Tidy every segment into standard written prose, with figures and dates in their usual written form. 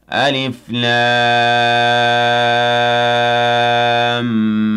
ألف لام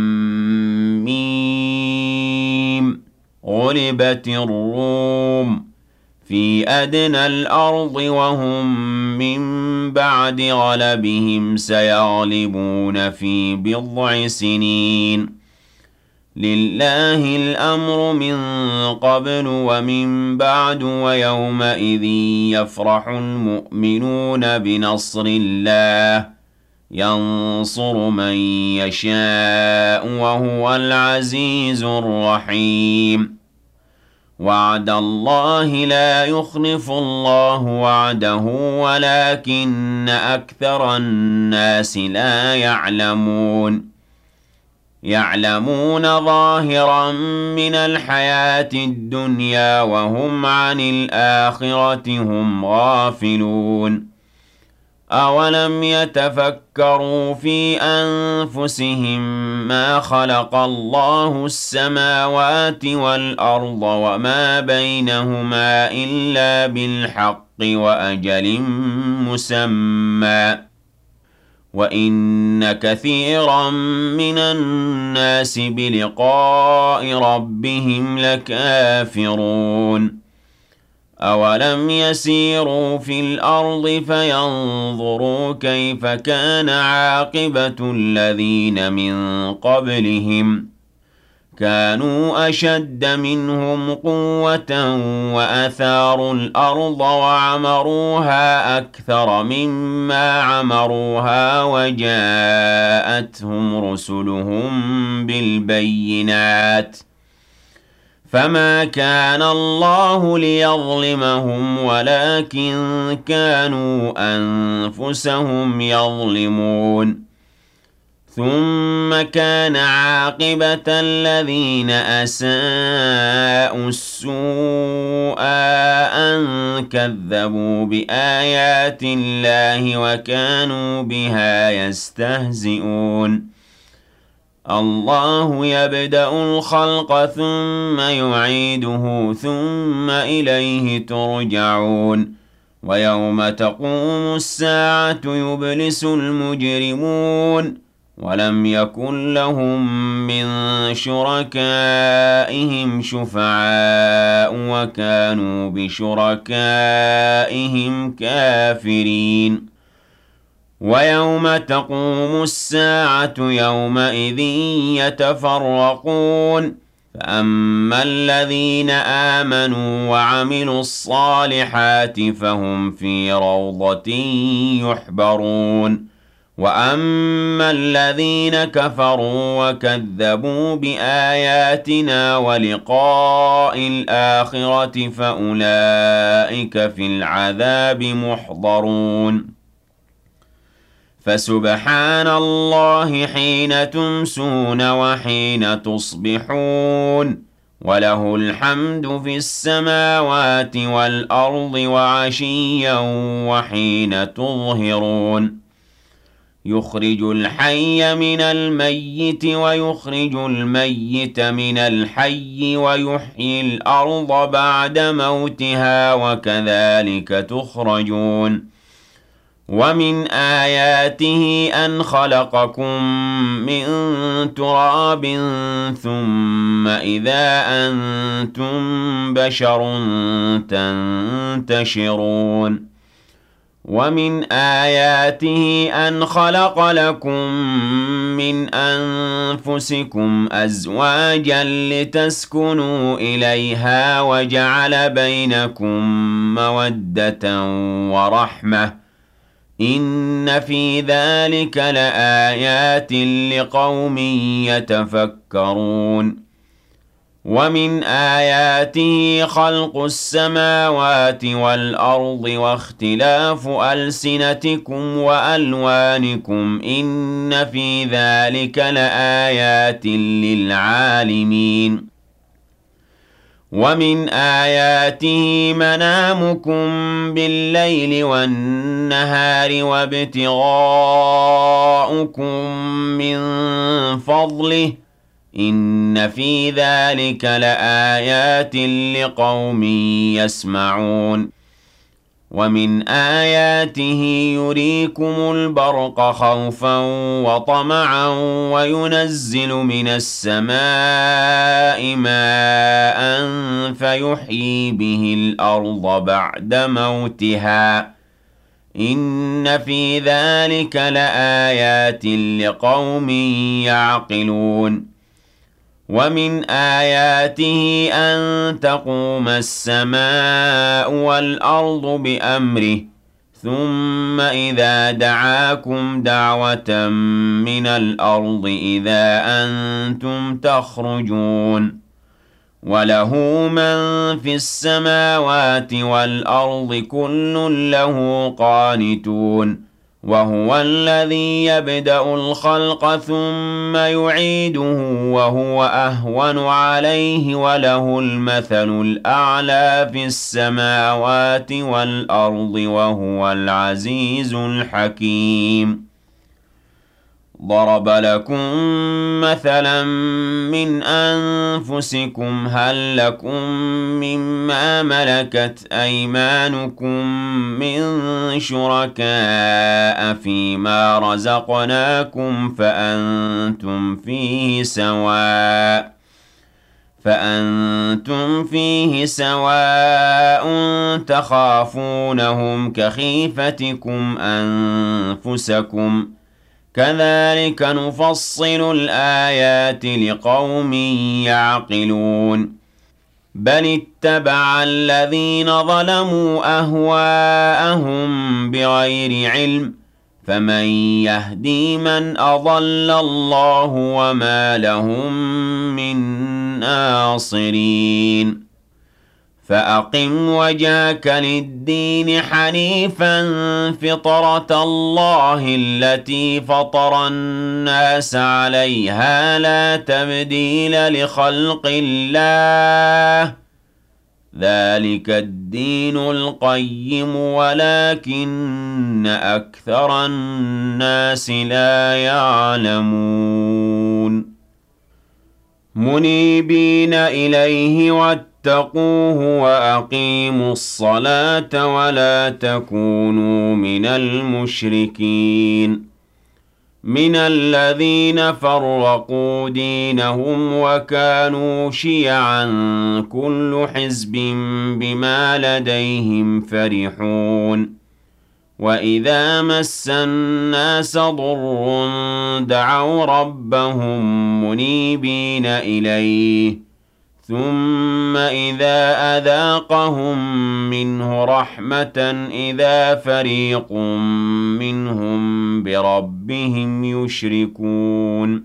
ميم. غلبت الروم في أدنى الأرض وهم من بعد غلبهم سيغلبون في بضع سنين. لله الأمر من قبل ومن بعد ويومئذ يفرح المؤمنون بنصر الله ينصر من يشاء وهو العزيز الرحيم. وعد الله لا يخلف الله وعده ولكن أكثر الناس لا يعلمون. يعلمون ظاهرا من الحياة الدنيا وهم عن الآخرة هم غافلون. أولم يتفكروا في أنفسهم ما خلق الله السماوات والأرض وما بينهما إلا بالحق وأجل مسمى وإن كثيرا من الناس بلقاء ربهم لكافرون. أولم يسيروا في الأرض فينظروا كيف كان عاقبة الذين من قبلهم كانوا أشد منهم قوة وأثاروا الأرض وعمروها أكثر مما عمروها وجاءتهم رسلهم بالبينات فما كان الله ليظلمهم ولكن كانوا أنفسهم يظلمون. ثم كان عاقبة الذين أساءوا السوء أن كذبوا بآيات الله وكانوا بها يستهزئون. الله يبدأ الخلق ثم يعيده ثم إليه ترجعون. ويوم تقوم الساعة يبلس المجرمون ولم يكن لهم من شركائهم شفعاء وكانوا بشركائهم كافرين. ويوم تقوم الساعة يومئذ يتفرقون فأما الذين آمنوا وعملوا الصالحات فهم في روضة يحبرون. وأما الذين كفروا وكذبوا بآياتنا ولقاء الآخرة فأولئك في العذاب محضرون. فسبحان الله حين تمسون وحين تصبحون وله الحمد في السماوات والأرض وعشيا وحين تظهرون. يخرج الحي من الميت ويخرج الميت من الحي ويحيي الأرض بعد موتها وكذلك تخرجون. ومن آياته أن خلقكم من تراب ثم إذا أنتم بشر تنتشرون. ومن آياته أن خلق لكم من أنفسكم أزواجا لتسكنوا إليها وجعل بينكم مودة ورحمة إن في ذلك لآيات لقوم يتفكرون. ومن آياته خلق السماوات والأرض واختلاف ألسنتكم وألوانكم إن في ذلك لآيات للعالمين. ومن آياته منامكم بالليل والنهار وابتغاؤكم من فضله إن في ذلك لآيات لقوم يسمعون. ومن آياته يريكم البرق خوفا وطمعا وينزل من السماء ماء فيحيي به الأرض بعد موتها إن في ذلك لآيات لقوم يعقلون ومن آياته أن تقوم السماء والأرض بأمره ثم إذا دعاكم دعوة من الأرض إذا أنتم تخرجون وله من في السماوات والأرض كل له قانتون وهو الذي يبدأ الخلق ثم يعيده وهو أهون عليه وله المثل الأعلى في السماوات والأرض وهو العزيز الحكيم ضرب لكم مثلا من أنفسكم هل لكم مما ملكت أيمانكم من شركاء فيما رزقناكم فأنتم فيه سواء تخافونهم كخيفتكم أنفسكم كذلك نفصل الآيات لقوم يعقلون بل اتبع الذين ظلموا أهواءهم بغير علم فمن يهدي من أضل الله وما لهم من ناصرين فأقم وجهك للدين حنيفا فطرة الله التي فطر الناس عليها لا تبديل لخلق الله ذلك الدين القيم ولكن أكثر الناس لا يعلمون منيبين إليه واتقوه وأقيموا الصلاة ولا تكونوا من المشركين من الذين فرقوا دينهم وكانوا شيعا كل حزب بما لديهم فرحون وإذا مس الناس ضر دعوا ربهم منيبين إليه ثم إذا أذاقهم منه رحمة إذا فريق منهم بربهم يشركون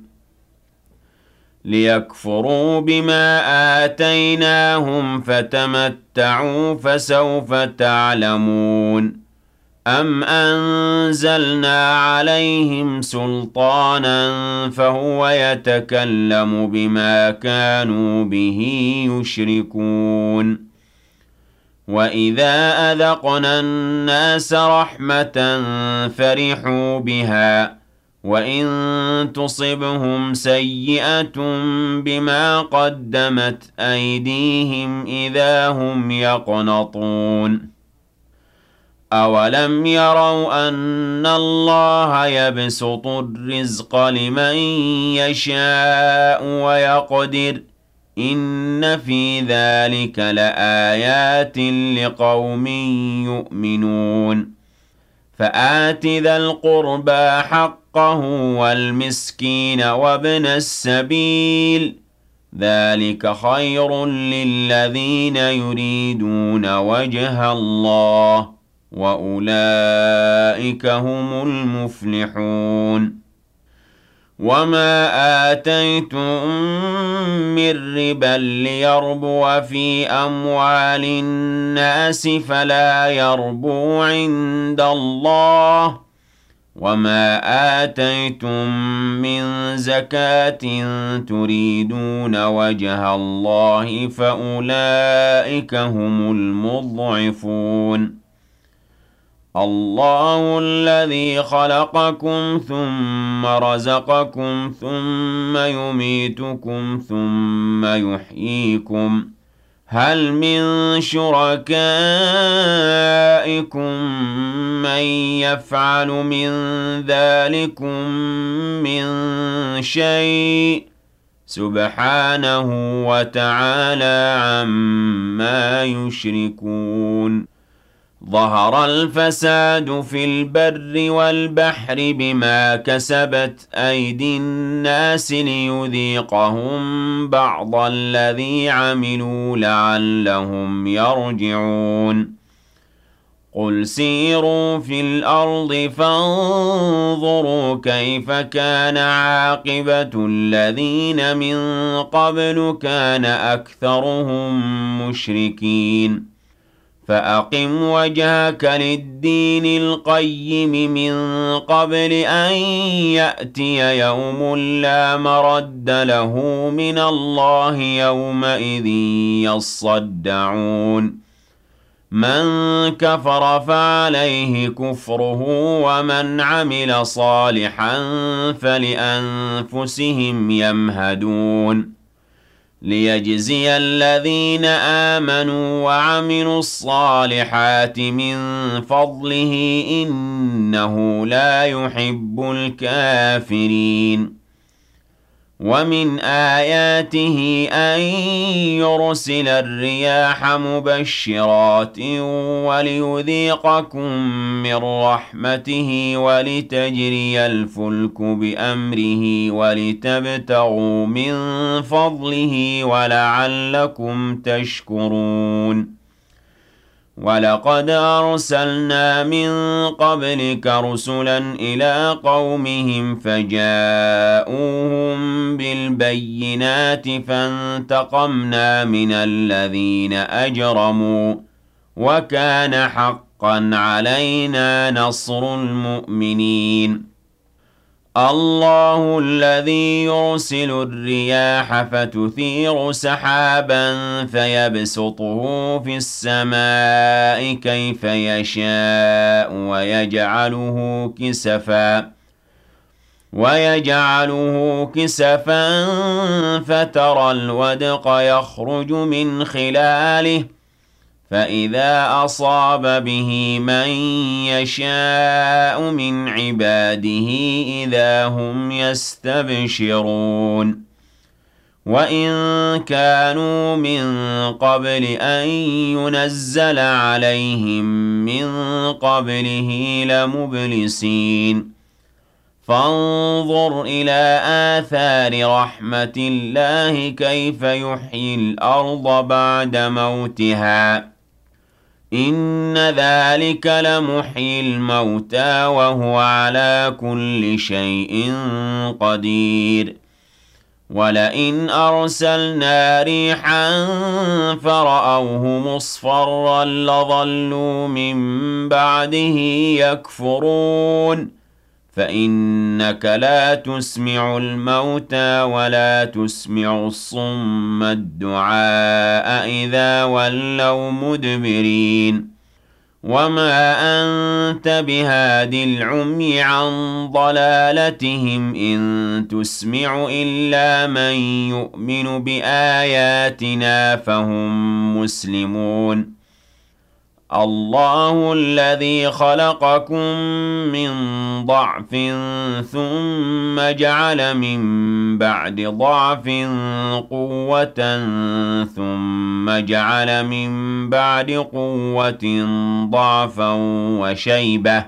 ليكفروا بما آتيناهم فتمتعوا فسوف تعلمون أم أنزلنا عليهم سلطانا فهو يتكلم بما كانوا به يشركون وإذا أذقنا الناس رحمة فرحوا بها وإن تصبهم سيئة بما قدمت أيديهم إذا هم يقنطون أولم يروا أن الله يبسط الرزق لمن يشاء ويقدر إن في ذلك لآيات لقوم يؤمنون فآت ذا القربى حقه والمسكين وابن السبيل ذلك خير للذين يريدون وجه الله وأولئك هم المفلحون وما آتيتم من ربا ليربو في أموال الناس فلا يربو عند الله وما آتيتم من زكاة تريدون وجه الله فأولئك هم المضعفون الله الذي خلقكم ثم رزقكم ثم يميتكم ثم يحييكم هل من شركائكم من يفعل من ذلكم من شيء سبحانه وتعالى عما يشركون ظهر الفساد في البر والبحر بما كسبت أيدي الناس ليذيقهم بعض الذي عملوا لعلهم يرجعون قل سيروا في الأرض فانظروا كيف كان عاقبة الذين من قبل كان أكثرهم مشركين فأقم وجهك للدين القيم من قبل أن يأتي يوم لا مرد له من الله يومئذ يصدعون من كفر فعليه كفره ومن عمل صالحا فلأنفسهم يمهدون ليجزي الذين آمنوا وعملوا الصالحات من فضله إنه لا يحب الكافرين ومن آياته أن يرسل الرياح مبشرات وليذيقكم من رحمته ولتجري الفلك بأمره ولتبتغوا من فضله ولعلكم تشكرون ولقد أرسلنا من قبلك رسلا إلى قومهم فجاءوهم بالبينات فانتقمنا من الذين أجرموا وكان حقا علينا نصر المؤمنين الله الذي يرسل الرياح فتثير سحابا فيبسطه في السماء كيف يشاء ويجعله كسفا فترى الودق يخرج من خلاله فإذا أصاب به من يشاء من عباده إذا هم يستبشرون وإن كانوا من قبل أن ينزل عليهم من قبله لمبلسين فانظر إلى آثار رحمة الله كيف يحيي الأرض بعد موتها إن ذلك لمحيي الموتى وهو على كل شيء قدير ولئن أرسلنا ريحا فرأوه مصفرا لظلوا من بعده يكفرون فإنك لا تسمع الموتى ولا تسمع الصم الدعاء إذا ولوا مدبرين وما أنت بهاد العمي عن ضلالتهم إن تسمع إلا من يؤمن بآياتنا فهم مسلمون الله الذي خلقكم من ضعف ثم جعل من بعد ضعف قوة ثم جعل من بعد قوة ضعفا وشيبة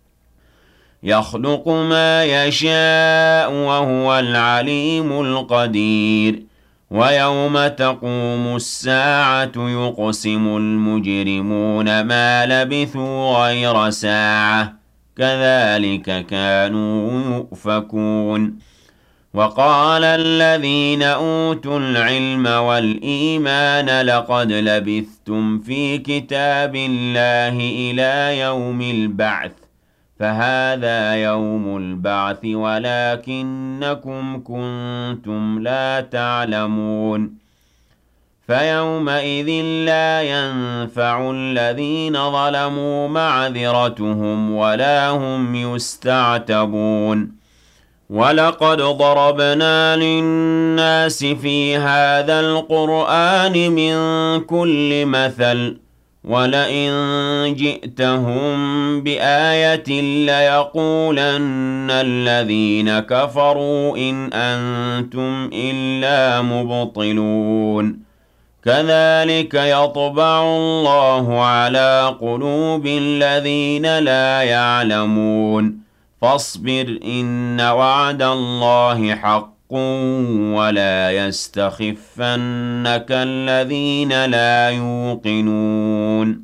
يخلق ما يشاء وهو العليم القدير ويوم تقوم الساعة يقسم المجرمون ما لبثوا غير ساعة كذلك كانوا يؤفكون وقال الذين أوتوا العلم والإيمان لقد لبثتم في كتاب الله إلى يوم البعث فهذا يوم البعث ولكنكم كنتم لا تعلمون فيومئذ لا ينفع الذين ظلموا معذرتهم ولا هم يستعتبون وَلَقَدْ ضَرَبْنَا لِلنَّاسِ فِي هَذَا الْقُرْآنِ مِنْ كُلِّ مَثَلٍ ۚ وَلَئِن جِئْتَهُم بِآيَةٍ لَّيَقُولَنَّ الَّذِينَ كَفَرُوا إِنْ أَنتُمْ إِلَّا مُبْطِلُونَ كَذَٰلِكَ يَطْبَعُ اللَّهُ عَلَىٰ قُلُوبِ الَّذِينَ لَا يَعْلَمُونَ فاصبر إن وعد الله حق ولا يستخفنك الذين لا يوقنون